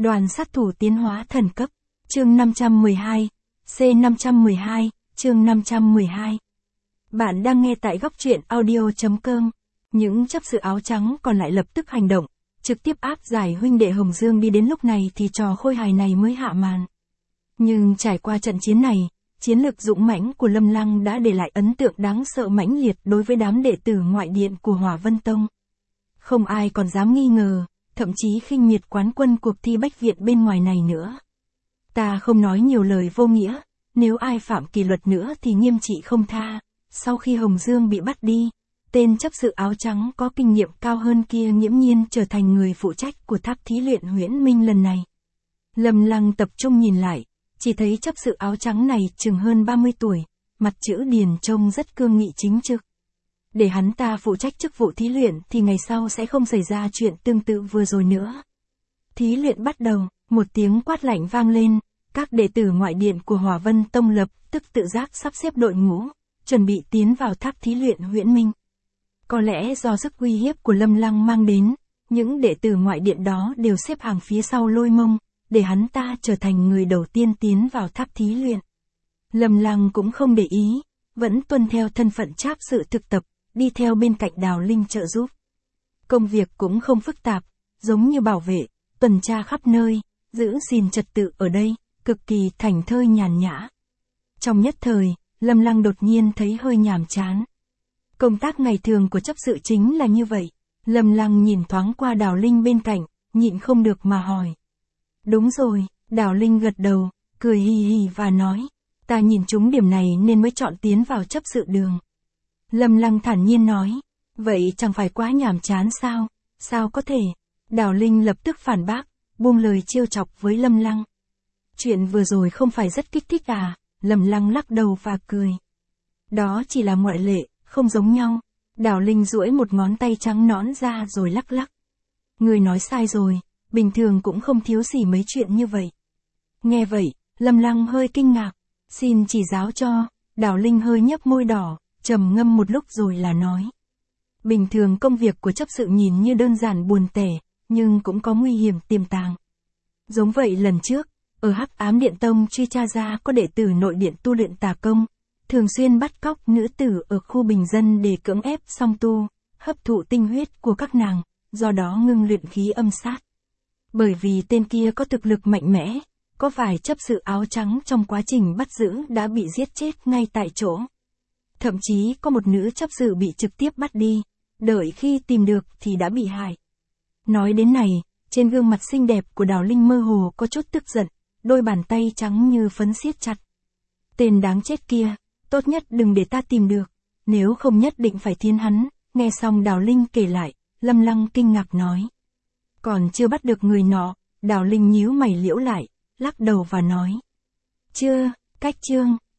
Đoàn sát thủ tiến hóa thần cấp. Chương 512. C512, chương 512. Bạn đang nghe tại góc truyện audio.com. Những chấp sự áo trắng còn lại lập tức hành động, trực tiếp áp giải huynh đệ Hồng Dương đi. Đến lúc này thì trò khôi hài này mới hạ màn. Nhưng trải qua trận chiến này, chiến lực dũng mãnh của Lâm Lăng đã để lại ấn tượng đáng sợ mãnh liệt đối với đám đệ tử ngoại điện của Hỏa Vân Tông. Không ai còn dám nghi ngờ, thậm chí khinh miệt quán quân cuộc thi bách viện bên ngoài này nữa. Ta không nói nhiều lời vô nghĩa, nếu ai phạm kỷ luật nữa thì nghiêm trị không tha. Sau khi Hồng Dương bị bắt đi, tên chấp sự áo trắng có kinh nghiệm cao hơn kia nghiễm nhiên trở thành người phụ trách của tháp thí luyện Huyễn Minh lần này. Lâm Lăng tập trung nhìn lại, chỉ thấy chấp sự áo trắng này chừng hơn 30 tuổi, mặt chữ điền trông rất cương nghị chính trực. Để hắn ta phụ trách chức vụ thí luyện thì ngày sau sẽ không xảy ra chuyện tương tự vừa rồi nữa. Thí luyện bắt đầu, một tiếng quát lạnh vang lên, các đệ tử ngoại điện của Hỏa Vân Tông lập tức tự giác sắp xếp đội ngũ, chuẩn bị tiến vào tháp thí luyện Huyễn Minh. Có lẽ do sức uy hiếp của Lâm Lăng mang đến, những đệ tử ngoại điện đó đều xếp hàng phía sau Lôi Mông, để hắn ta trở thành người đầu tiên tiến vào tháp thí luyện. Lâm Lăng cũng không để ý, vẫn tuân theo thân phận tráp sự thực tập, đi theo bên cạnh Đào Linh trợ giúp. Công việc cũng không phức tạp, giống như bảo vệ, tuần tra khắp nơi, giữ gìn trật tự ở đây, cực kỳ thảnh thơi nhàn nhã. Trong nhất thời, Lâm Lăng đột nhiên thấy hơi nhàm chán. Công tác ngày thường của chấp sự chính là như vậy. Lâm Lăng nhìn thoáng qua Đào Linh bên cạnh, nhịn không được mà hỏi. Đúng rồi, Đào Linh gật đầu, cười hì hì và nói. Ta nhìn trúng điểm này nên mới chọn tiến vào chấp sự đường. Lâm Lăng thản nhiên nói. Vậy chẳng phải quá nhàm chán sao? Sao có thể? Đào Linh lập tức phản bác, buông lời trêu chọc với Lâm Lăng. Chuyện vừa rồi không phải rất kích thích à? Lâm Lăng lắc đầu và cười. Đó chỉ là ngoại lệ, không giống nhau. Đào Linh duỗi một ngón tay trắng nõn ra rồi lắc lắc. Người nói sai rồi, bình thường cũng không thiếu gì mấy chuyện như vậy. Nghe vậy, Lâm Lăng hơi kinh ngạc. Xin chỉ giáo cho. Đào Linh hơi nhếch môi đỏ, trầm ngâm một lúc rồi là nói. Bình thường công việc của chấp sự nhìn như đơn giản buồn tẻ, nhưng cũng có nguy hiểm tiềm tàng. Giống vậy lần trước, ở Hắc Ám Điện Tông truy tra ra có đệ tử nội điện tu luyện tà công, thường xuyên bắt cóc nữ tử ở khu bình dân để cưỡng ép song tu, hấp thụ tinh huyết của các nàng, do đó ngưng luyện khí âm sát. Bởi vì tên kia có thực lực mạnh mẽ, có vài chấp sự áo trắng trong quá trình bắt giữ đã bị giết chết ngay tại chỗ. Thậm chí có một nữ chấp sự bị trực tiếp bắt đi, đợi khi tìm được thì đã bị hại. Nói đến này, trên gương mặt xinh đẹp của Đào Linh mơ hồ có chút tức giận, đôi bàn tay trắng như phấn siết chặt. Tên đáng chết kia, tốt nhất đừng để ta tìm được, nếu không nhất định phải thiến hắn. Nghe xong Đào Linh kể lại, Lâm Lăng kinh ngạc nói. Còn chưa bắt được người nọ. Đào Linh nhíu mày liễu lại, lắc đầu và nói. Chưa, cách chương,